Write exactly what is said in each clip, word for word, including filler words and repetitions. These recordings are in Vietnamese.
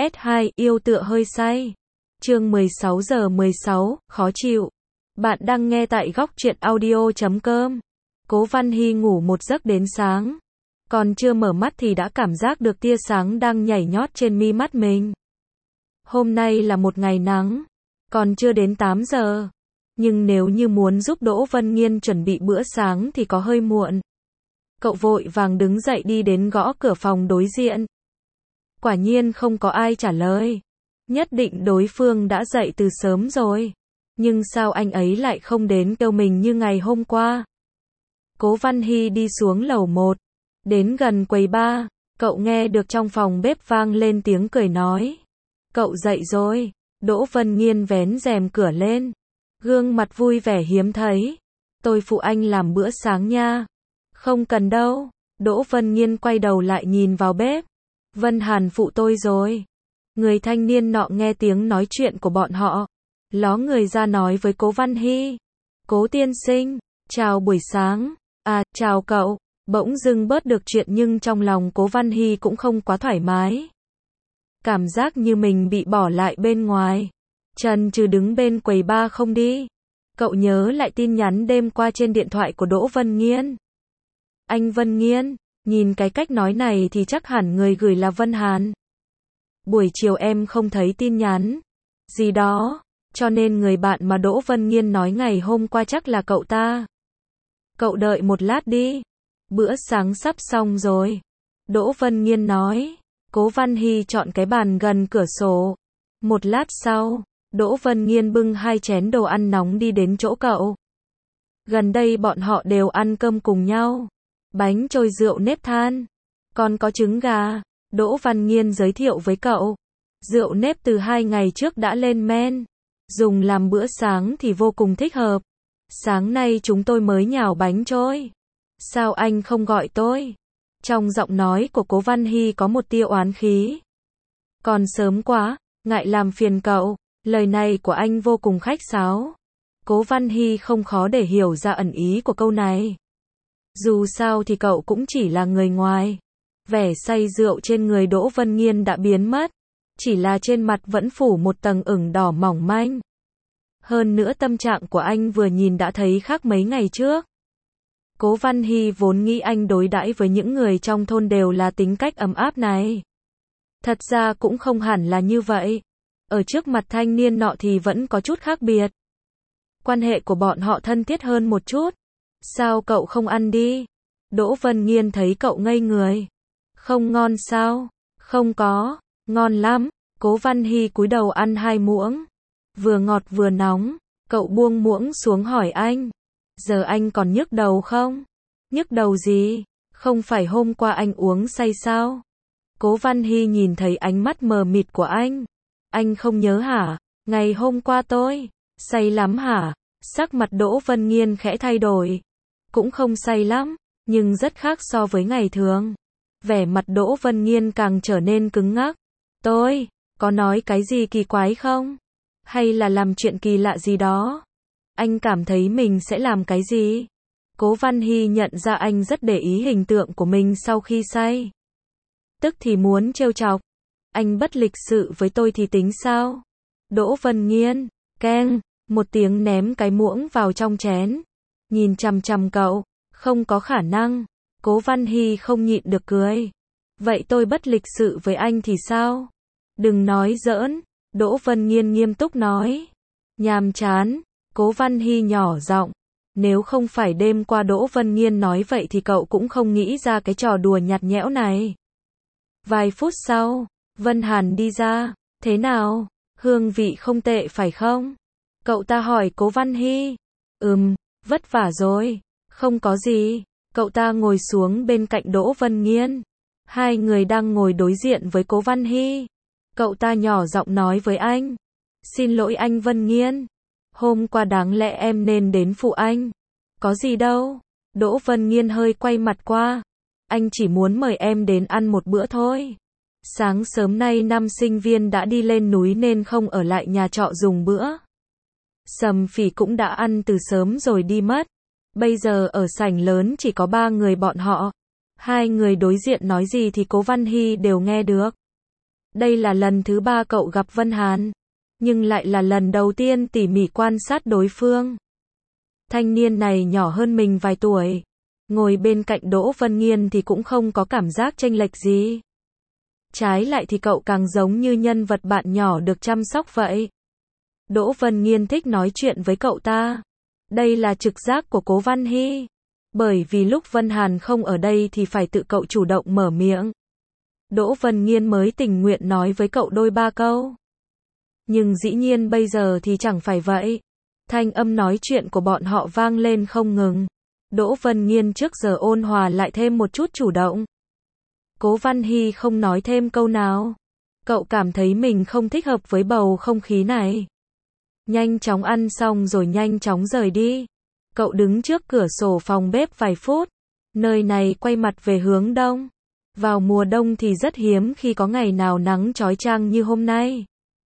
S hai, yêu tựa hơi say. Chương mười sáu giờ mười sáu, khó chịu. Bạn đang nghe tại góc truyện audio chấm com. Cố Văn Hy ngủ một giấc đến sáng. Còn chưa mở mắt thì đã cảm giác được tia sáng đang nhảy nhót trên mi mắt mình. Hôm nay là một ngày nắng. Còn chưa đến tám giờ. Nhưng nếu như muốn giúp Đỗ Vân Nghiên chuẩn bị bữa sáng thì có hơi muộn. Cậu vội vàng đứng dậy đi đến gõ cửa phòng đối diện. Quả nhiên không có ai trả lời. Nhất định đối phương đã dậy từ sớm rồi. Nhưng sao anh ấy lại không đến kêu mình như ngày hôm qua? Cố Văn Hy đi xuống lầu một. Đến gần quầy bar, cậu nghe được trong phòng bếp vang lên tiếng cười nói. Cậu dậy rồi. Đỗ Vân Nghiên vén rèm cửa lên. Gương mặt vui vẻ hiếm thấy. Tôi phụ anh làm bữa sáng nha. Không cần đâu. Đỗ Vân Nghiên quay đầu lại nhìn vào bếp. Vân Hàn phụ tôi rồi. Người thanh niên nọ nghe tiếng nói chuyện của bọn họ. Ló người ra nói với Cố Văn Hy. Cố tiên sinh, chào buổi sáng. À, chào cậu. Bỗng dưng bớt được chuyện nhưng trong lòng Cố Văn Hy cũng không quá thoải mái. Cảm giác như mình bị bỏ lại bên ngoài. Trần Trừ đứng bên quầy bar không đi. Cậu nhớ lại tin nhắn đêm qua trên điện thoại của Đỗ Vân Nghiên. Anh Vân Nghiên, nhìn cái cách nói này thì chắc hẳn người gửi là Vân Hàn. Buổi chiều em không thấy tin nhắn gì đó, cho nên người bạn mà Đỗ Vân Nghiên nói ngày hôm qua chắc là cậu ta. Cậu đợi một lát đi. Bữa sáng sắp xong rồi. Đỗ Vân Nghiên nói. Cố Văn Hy chọn cái bàn gần cửa sổ. Một lát sau, Đỗ Vân Nghiên bưng hai chén đồ ăn nóng đi đến chỗ cậu. Gần đây bọn họ đều ăn cơm cùng nhau. Bánh trôi rượu nếp than. Còn có trứng gà. Đỗ Văn Nghiên giới thiệu với cậu. Rượu nếp từ hai ngày trước đã lên men. Dùng làm bữa sáng thì vô cùng thích hợp. Sáng nay chúng tôi mới nhào bánh trôi. Sao anh không gọi tôi? Trong giọng nói của Cố Văn Hy có một tia oán khí. Còn sớm quá, ngại làm phiền cậu. Lời này của anh vô cùng khách sáo. Cố Văn Hy không khó để hiểu ra ẩn ý của câu này. Dù sao thì cậu cũng chỉ là người ngoài. Vẻ say rượu trên người Đỗ Vân Nghiên đã biến mất. Chỉ là trên mặt vẫn phủ một tầng ửng đỏ mỏng manh. Hơn nữa tâm trạng của anh vừa nhìn đã thấy khác mấy ngày trước. Cố Văn Hy vốn nghĩ anh đối đãi với những người trong thôn đều là tính cách ấm áp này. Thật ra cũng không hẳn là như vậy. Ở trước mặt thanh niên nọ thì vẫn có chút khác biệt. Quan hệ của bọn họ thân thiết hơn một chút. Sao cậu không ăn đi? Đỗ Vân Nghiên thấy cậu ngây người. Không ngon sao? Không có. Ngon lắm. Cố Văn Hy cúi đầu ăn hai muỗng. Vừa ngọt vừa nóng. Cậu buông muỗng xuống hỏi anh. Giờ anh còn nhức đầu không? Nhức đầu gì? Không phải hôm qua anh uống say sao? Cố Văn Hy nhìn thấy ánh mắt mờ mịt của anh. Anh không nhớ hả? Ngày hôm qua tôi say lắm hả? Sắc mặt Đỗ Vân Nghiên khẽ thay đổi. Cũng không say lắm, nhưng rất khác so với ngày thường. Vẻ mặt Đỗ Vân Nghiên càng trở nên cứng ngắc. Tôi, có nói cái gì kỳ quái không? Hay là làm chuyện kỳ lạ gì đó? Anh cảm thấy mình sẽ làm cái gì? Cố Văn Hy nhận ra anh rất để ý hình tượng của mình sau khi say. Tức thì muốn trêu chọc. Anh bất lịch sự với tôi thì tính sao? Đỗ Vân Nghiên, keng, một tiếng ném cái muỗng vào trong chén. Nhìn chằm chằm cậu, không có khả năng. Cố Văn Hy không nhịn được cười. Vậy tôi bất lịch sự với anh thì sao? Đừng nói giỡn. Đỗ Vân Nghiên nghiêm túc nói. Nhàm chán. Cố Văn Hy nhỏ giọng. Nếu không phải đêm qua Đỗ Vân Nghiên nói vậy thì cậu cũng không nghĩ ra cái trò đùa nhạt nhẽo này. Vài phút sau, Vân Hàn đi ra. Thế nào? Hương vị không tệ phải không? Cậu ta hỏi Cố Văn Hy. Ừm, vất vả rồi. Không có gì. Cậu ta ngồi xuống bên cạnh Đỗ Vân Nghiên. Hai người đang ngồi đối diện với Cố Văn Hy. Cậu ta nhỏ giọng nói với anh. Xin lỗi anh Vân Nghiên. Hôm qua đáng lẽ em nên đến phụ anh. Có gì đâu. Đỗ Vân Nghiên hơi quay mặt qua. Anh chỉ muốn mời em đến ăn một bữa thôi. Sáng sớm nay năm sinh viên đã đi lên núi nên không ở lại nhà trọ dùng bữa. Sầm Phỉ cũng đã ăn từ sớm rồi đi mất. Bây giờ ở sảnh lớn chỉ có ba người bọn họ. Hai người đối diện nói gì thì Cố Văn Hy đều nghe được. Đây là lần thứ ba cậu gặp Vân Hàn, nhưng lại là lần đầu tiên tỉ mỉ quan sát đối phương. Thanh niên này nhỏ hơn mình vài tuổi, ngồi bên cạnh Đỗ Vân Nghiên thì cũng không có cảm giác chênh lệch gì. Trái lại thì cậu càng giống như nhân vật bạn nhỏ được chăm sóc vậy. Đỗ Vân Nghiên thích nói chuyện với cậu ta. Đây là trực giác của Cố Văn Hy. Bởi vì lúc Vân Hàn không ở đây thì phải tự cậu chủ động mở miệng. Đỗ Vân Nghiên mới tình nguyện nói với cậu đôi ba câu. Nhưng dĩ nhiên bây giờ thì chẳng phải vậy. Thanh âm nói chuyện của bọn họ vang lên không ngừng. Đỗ Vân Nghiên trước giờ ôn hòa lại thêm một chút chủ động. Cố Văn Hy không nói thêm câu nào. Cậu cảm thấy mình không thích hợp với bầu không khí này. Nhanh chóng ăn xong rồi nhanh chóng rời đi. Cậu đứng trước cửa sổ phòng bếp vài phút. Nơi này quay mặt về hướng đông. Vào mùa đông thì rất hiếm khi có ngày nào nắng chói chang như hôm nay.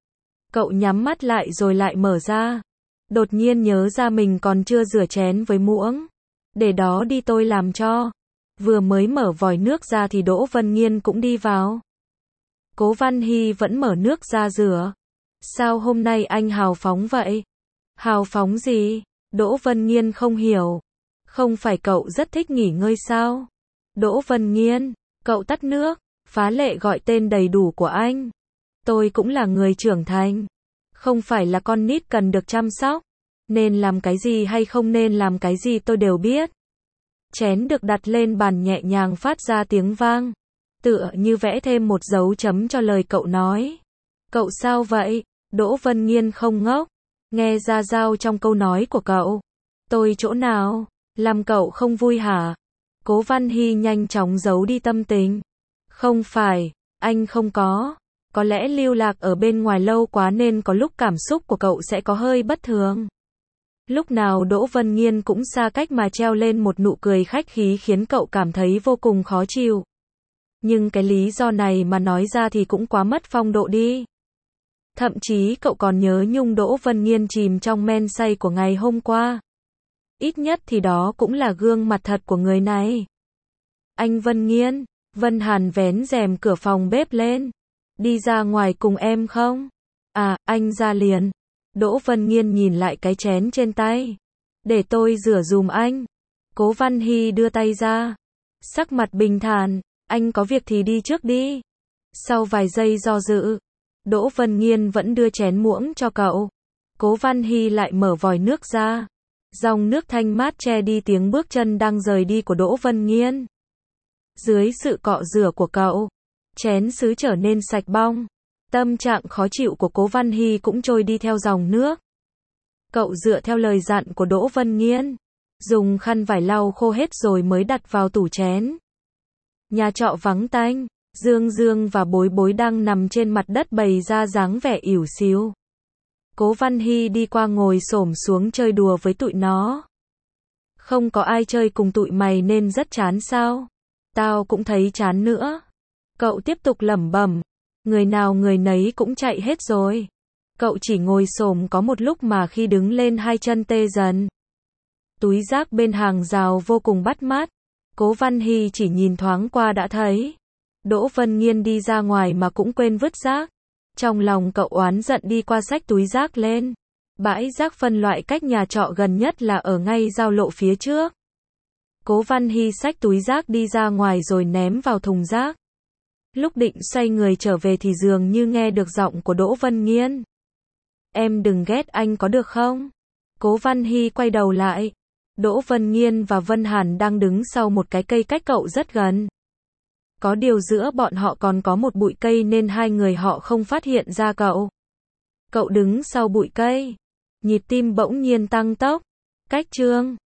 Cậu nhắm mắt lại rồi lại mở ra. Đột nhiên nhớ ra mình còn chưa rửa chén với muỗng. Để đó đi tôi làm cho. Vừa mới mở vòi nước ra thì Đỗ Vân Nghiên cũng đi vào. Cố Văn Hy vẫn mở nước ra rửa. Sao hôm nay anh hào phóng vậy? Hào phóng gì? Đỗ Vân Nghiên không hiểu. Không phải cậu rất thích nghỉ ngơi sao? Đỗ Vân Nghiên, cậu tắt nước, phá lệ gọi tên đầy đủ của anh. Tôi cũng là người trưởng thành. Không phải là con nít cần được chăm sóc. Nên làm cái gì hay không nên làm cái gì tôi đều biết. Chén được đặt lên bàn nhẹ nhàng phát ra tiếng vang. Tựa như vẽ thêm một dấu chấm cho lời cậu nói. Cậu sao vậy? Đỗ Vân Nghiên không ngốc. Nghe ra dao trong câu nói của cậu. Tôi chỗ nào? Làm cậu không vui hả? Cố Văn Hy nhanh chóng giấu đi tâm tình. Không phải, anh không có. Có lẽ lưu lạc ở bên ngoài lâu quá nên có lúc cảm xúc của cậu sẽ có hơi bất thường. Lúc nào Đỗ Vân Nghiên cũng xa cách mà treo lên một nụ cười khách khí khiến cậu cảm thấy vô cùng khó chịu. Nhưng cái lý do này mà nói ra thì cũng quá mất phong độ đi. Thậm chí cậu còn nhớ nhung Đỗ Vân Nghiên chìm trong men say của ngày hôm qua. Ít nhất thì đó cũng là gương mặt thật của người này. Anh Vân Nghiên, Vân Hàn vén rèm cửa phòng bếp lên. Đi ra ngoài cùng em không? À, anh ra liền. Đỗ Vân Nghiên nhìn lại cái chén trên tay. Để tôi rửa dùm anh. Cố Văn Hy đưa tay ra. Sắc mặt bình thản, anh có việc thì đi trước đi. Sau vài giây do dự, Đỗ Vân Nghiên vẫn đưa chén muỗng cho cậu. Cố Văn Hy lại mở vòi nước ra. Dòng nước thanh mát che đi tiếng bước chân đang rời đi của Đỗ Vân Nghiên. Dưới sự cọ rửa của cậu, chén sứ trở nên sạch bong. Tâm trạng khó chịu của Cố Văn Hy cũng trôi đi theo dòng nước. Cậu dựa theo lời dặn của Đỗ Vân Nghiên, dùng khăn vải lau khô hết rồi mới đặt vào tủ chén. Nhà trọ vắng tanh, Dương Dương và Bối Bối đang nằm trên mặt đất bày ra dáng vẻ ỉu xìu. Cố Văn Hy đi qua ngồi xổm xuống chơi đùa với tụi nó. Không có ai chơi cùng tụi mày nên rất chán sao? Tao cũng thấy chán nữa. Cậu tiếp tục lẩm bẩm. Người nào người nấy cũng chạy hết rồi. Cậu chỉ ngồi xổm có một lúc mà khi đứng lên hai chân tê dần. Túi rác bên hàng rào vô cùng bắt mắt. Cố Văn Hy chỉ nhìn thoáng qua đã thấy. Đỗ Vân Nghiên đi ra ngoài mà cũng quên vứt rác. Trong lòng cậu oán giận đi qua xách túi rác lên. Bãi rác phân loại cách nhà trọ gần nhất là ở ngay giao lộ phía trước. Cố Văn Hy xách túi rác đi ra ngoài rồi ném vào thùng rác. Lúc định xoay người trở về thì dường như nghe được giọng của Đỗ Vân Nghiên. Em đừng ghét anh có được không? Cố Văn Hy quay đầu lại. Đỗ Vân Nghiên và Vân Hàn đang đứng sau một cái cây cách cậu rất gần. Có điều giữa bọn họ còn có một bụi cây nên hai người họ không phát hiện ra cậu. Cậu đứng sau bụi cây. Nhịp tim bỗng nhiên tăng tốc. Cách chương